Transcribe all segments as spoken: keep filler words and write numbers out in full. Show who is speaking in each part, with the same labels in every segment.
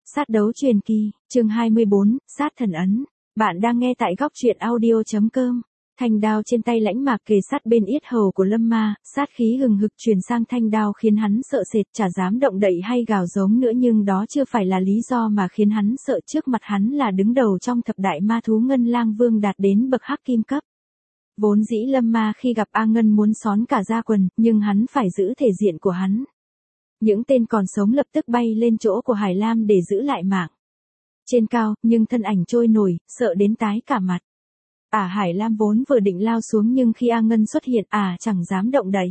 Speaker 1: Sát đấu truyền kỳ, chương hai mươi bốn, sát thần ấn. Bạn đang nghe tại góc truyện audio.com. Thanh đao trên tay Lãnh Mạc kề sát bên yết hầu của Lâm Ma, sát khí hừng hực truyền sang thanh đao khiến hắn sợ sệt, chả dám động đậy hay gào giống nữa, nhưng đó chưa phải là lý do mà khiến hắn sợ. Trước mặt hắn là đứng đầu trong thập đại ma thú Ngân Lang Vương đạt đến bậc hắc kim cấp. Vốn dĩ Lâm Ma khi gặp A Ngân muốn xón cả da quần, nhưng hắn phải giữ thể diện của hắn. Những tên còn sống lập tức bay lên chỗ của Hải Lam để giữ lại mạng. Trên cao, nhưng thân ảnh trôi nổi, sợ đến tái cả mặt. Ả Hải Lam vốn vừa định lao xuống, nhưng khi A Ngân xuất hiện, Ả chẳng dám động đậy.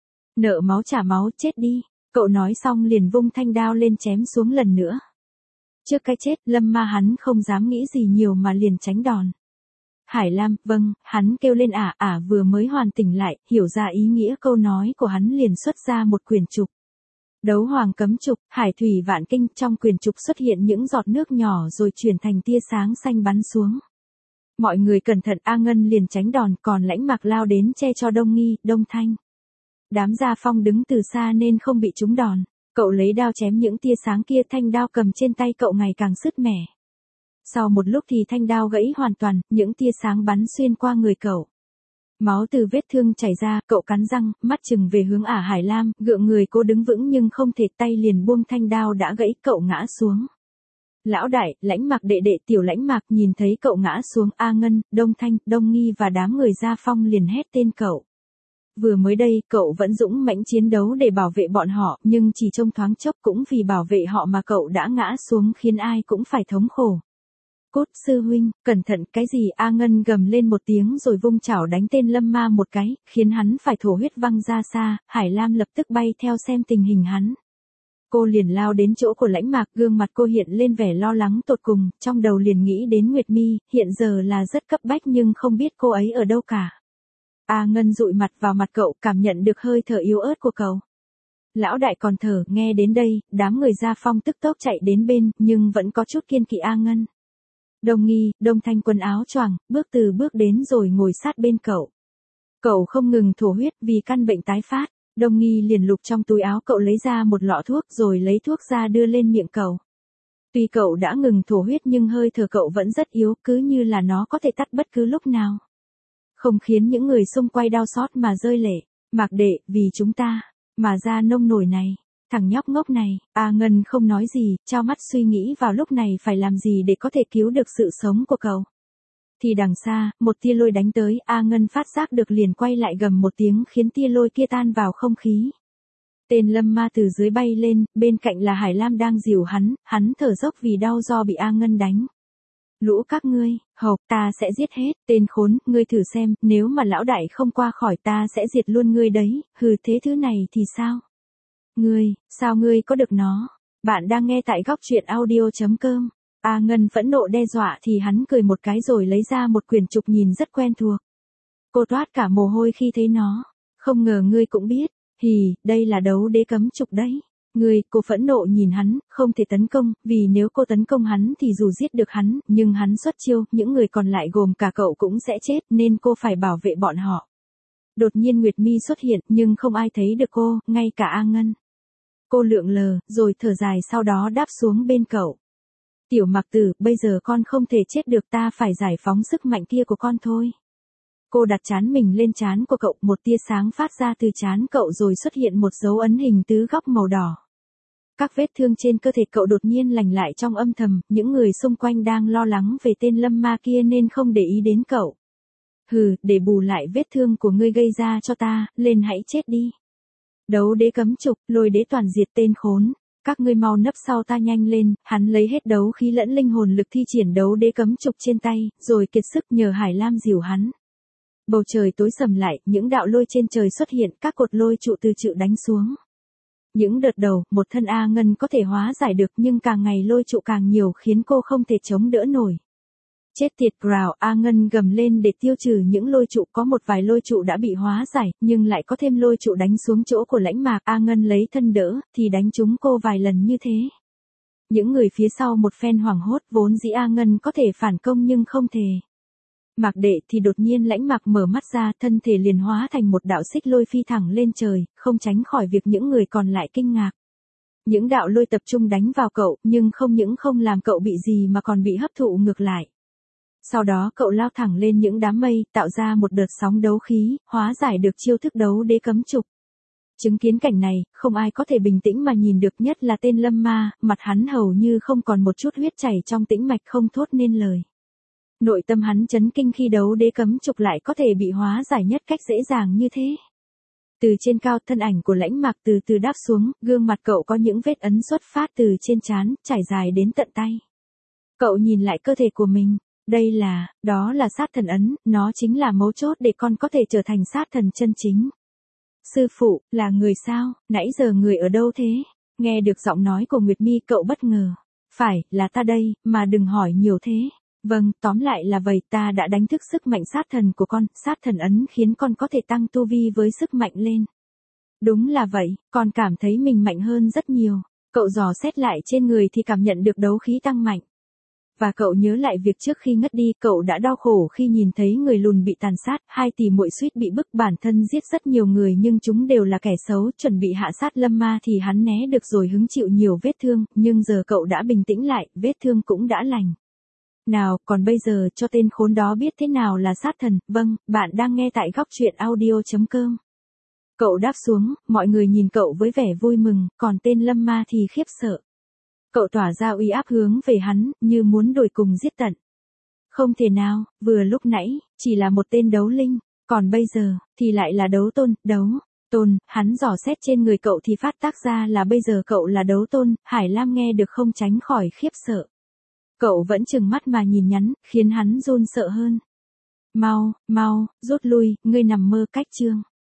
Speaker 1: Nợ máu trả máu, chết đi. Cậu nói xong liền vung thanh đao lên chém xuống lần nữa. Trước cái chết, Lâm Ma hắn không dám nghĩ gì nhiều mà liền tránh đòn. Hải Lam, vâng, hắn kêu lên. Ả, Ả vừa mới hoàn tỉnh lại, hiểu ra ý nghĩa câu nói của hắn liền xuất ra một quyển trục. Đấu hoàng cấm trục, hải thủy vạn kinh, trong quyển trục xuất hiện những giọt nước nhỏ rồi chuyển thành tia sáng xanh bắn xuống. Mọi người cẩn thận, A Ngân liền tránh đòn, còn Lãnh Mạc lao đến che cho Đông Nghi, Đông Thanh. Đám Gia Phong đứng từ xa nên không bị trúng đòn. Cậu lấy đao chém những tia sáng kia, thanh đao cầm trên tay cậu ngày càng sứt mẻ. Sau một lúc thì thanh đao gãy hoàn toàn, những tia sáng bắn xuyên qua người cậu. Máu từ vết thương chảy ra, cậu cắn răng, mắt chừng về hướng Ả Hải Lam, gượng người cố đứng vững nhưng không thể, tay liền buông thanh đao đã gãy, cậu ngã xuống. Lão đại, Lãnh Mạc đệ đệ, Tiểu Lãnh Mạc nhìn thấy cậu ngã xuống, A Ngân, Đông Thanh, Đông Nghi và đám người Gia Phong liền hét tên cậu. Vừa mới đây, cậu vẫn dũng mãnh chiến đấu để bảo vệ bọn họ, nhưng chỉ trong thoáng chốc cũng vì bảo vệ họ mà cậu đã ngã xuống, khiến ai cũng phải thống khổ. Cốt sư huynh, cẩn thận. Cái gì? A Ngân gầm lên một tiếng rồi vung chảo đánh tên Lâm Ma một cái, khiến hắn phải thổ huyết văng ra xa. Hải Lam lập tức bay theo xem tình hình hắn. Cô liền lao đến chỗ của Lãnh Mạc, gương mặt cô hiện lên vẻ lo lắng tột cùng, trong đầu liền nghĩ đến Nguyệt Mi, hiện giờ là rất cấp bách nhưng không biết cô ấy ở đâu cả. A Ngân dụi mặt vào mặt cậu, cảm nhận được hơi thở yếu ớt của cậu. Lão đại còn thở. Nghe đến đây, đám người Gia Phong tức tốc chạy đến bên, nhưng vẫn có chút kiên kỵ A Ngân. Đông Nghi, Đông Thanh quần áo choàng, bước từ bước đến rồi ngồi sát bên cậu. Cậu không ngừng thổ huyết vì căn bệnh tái phát. Đông Nghi liền lục trong túi áo cậu lấy ra một lọ thuốc rồi lấy thuốc ra đưa lên miệng cậu. Tuy cậu đã ngừng thổ huyết nhưng hơi thở cậu vẫn rất yếu, cứ như là nó có thể tắt bất cứ lúc nào. Không khiến những người xung quanh đau xót mà rơi lệ. Mạc đệ, vì chúng ta, mà ra nông nổi này. Thằng nhóc ngốc này. A Ngân không nói gì, trao mắt suy nghĩ vào lúc này phải làm gì để có thể cứu được sự sống của cậu. Thì đằng xa, một tia lôi đánh tới, A Ngân phát giác được liền quay lại gầm một tiếng khiến tia lôi kia tan vào không khí. Tên Lâm Ma từ dưới bay lên, bên cạnh là Hải Lam đang dìu hắn, hắn thở dốc vì đau do bị A Ngân đánh. Lũ các ngươi, hộc, ta sẽ giết hết, tên khốn, ngươi thử xem, nếu mà lão đại không qua khỏi ta sẽ diệt luôn ngươi đấy, hừ, thế thứ này thì sao? Ngươi, sao ngươi có được nó? Bạn đang nghe tại góc truyện audio.com. A Ngân phẫn nộ đe dọa thì hắn cười một cái rồi lấy ra một quyển trục nhìn rất quen thuộc. Cô toát cả mồ hôi khi thấy nó. Không ngờ ngươi cũng biết. Hì, đây là đấu đế cấm trục đấy. Ngươi, cô phẫn nộ nhìn hắn, không thể tấn công, vì nếu cô tấn công hắn thì dù giết được hắn, nhưng hắn xuất chiêu, những người còn lại gồm cả cậu cũng sẽ chết, nên cô phải bảo vệ bọn họ. Đột nhiên Nguyệt Mi xuất hiện, nhưng không ai thấy được cô, ngay cả A Ngân. Cô lượn lờ, rồi thở dài sau đó đáp xuống bên cậu. Tiểu Mạc tử, bây giờ con không thể chết được, ta phải giải phóng sức mạnh kia của con thôi. Cô đặt trán mình lên trán của cậu, một tia sáng phát ra từ trán cậu rồi xuất hiện một dấu ấn hình tứ góc màu đỏ. Các vết thương trên cơ thể cậu đột nhiên lành lại trong âm thầm, những người xung quanh đang lo lắng về tên Lâm Ma kia nên không để ý đến cậu. Hừ, để bù lại vết thương của ngươi gây ra cho ta, lên hãy chết đi. Đấu đế cấm trục, lôi đế toàn diệt, tên khốn. Các ngươi mau nấp sau ta nhanh lên. Hắn lấy hết đấu khí lẫn linh hồn lực thi triển đấu đế cấm trục trên tay, rồi kiệt sức nhờ Hải Lam dìu hắn. Bầu trời tối sầm lại, những đạo lôi trên trời xuất hiện, các cột lôi trụ từ trự đánh xuống. Những đợt đầu, một thân A Ngân có thể hóa giải được nhưng càng ngày lôi trụ càng nhiều khiến cô không thể chống đỡ nổi. Chết tiệt Growl, A Ngân gầm lên để tiêu trừ những lôi trụ, có một vài lôi trụ đã bị hóa giải, nhưng lại có thêm lôi trụ đánh xuống chỗ của Lãnh Mạc. A Ngân lấy thân đỡ, thì đánh trúng cô vài lần như thế. Những người phía sau một phen hoảng hốt, vốn dĩ A Ngân có thể phản công nhưng không thể. Mạc đệ thì đột nhiên Lãnh Mạc mở mắt ra, thân thể liền hóa thành một đạo xích lôi phi thẳng lên trời, không tránh khỏi việc những người còn lại kinh ngạc. Những đạo lôi tập trung đánh vào cậu, nhưng không những không làm cậu bị gì mà còn bị hấp thụ ngược lại. Sau đó cậu lao thẳng lên những đám mây, tạo ra một đợt sóng đấu khí, hóa giải được chiêu thức đấu đế cấm trục. Chứng kiến cảnh này, không ai có thể bình tĩnh mà nhìn được, nhất là tên Lâm Ma, mặt hắn hầu như không còn một chút huyết chảy trong tĩnh mạch, không thốt nên lời. Nội tâm hắn chấn kinh khi đấu đế cấm trục lại có thể bị hóa giải nhất cách dễ dàng như thế. Từ trên cao, thân ảnh của Lãnh Mạc từ từ đáp xuống, gương mặt cậu có những vết ấn xuất phát từ trên trán, trải dài đến tận tay. Cậu nhìn lại cơ thể của mình, đây là, đó là sát thần ấn, nó chính là mấu chốt để con có thể trở thành sát thần chân chính. Sư phụ, là người sao, nãy giờ người ở đâu thế? Nghe được giọng nói của Nguyệt Mi, cậu bất ngờ. Phải, là ta đây, mà đừng hỏi nhiều thế. Vâng, tóm lại là vậy, ta đã đánh thức sức mạnh sát thần của con, sát thần ấn khiến con có thể tăng tu vi với sức mạnh lên. Đúng là vậy, con cảm thấy mình mạnh hơn rất nhiều. Cậu dò xét lại trên người thì cảm nhận được đấu khí tăng mạnh. Và cậu nhớ lại việc trước khi ngất đi, cậu đã đau khổ khi nhìn thấy người lùn bị tàn sát, hai tỷ muội suýt bị bức bản thân giết rất nhiều người nhưng chúng đều là kẻ xấu, chuẩn bị hạ sát Lâm Ma thì hắn né được rồi hứng chịu nhiều vết thương, nhưng giờ cậu đã bình tĩnh lại, vết thương cũng đã lành. Nào, còn bây giờ cho tên khốn đó biết thế nào là sát thần. Vâng, bạn đang nghe tại góc truyện audio chấm com. Cậu đáp xuống, mọi người nhìn cậu với vẻ vui mừng, còn tên Lâm Ma thì khiếp sợ. Cậu tỏa ra uy áp hướng về hắn, như muốn đuổi cùng giết tận. Không thể nào, vừa lúc nãy, chỉ là một tên đấu linh, còn bây giờ, thì lại là đấu tôn, đấu, tôn, hắn dò xét trên người cậu thì phát tác ra là bây giờ cậu là đấu tôn, Hải Lam nghe được không tránh khỏi khiếp sợ. Cậu vẫn trừng mắt mà nhìn nhắn, khiến hắn run sợ hơn. Mau, mau, rút lui, ngươi nằm mơ cách chương.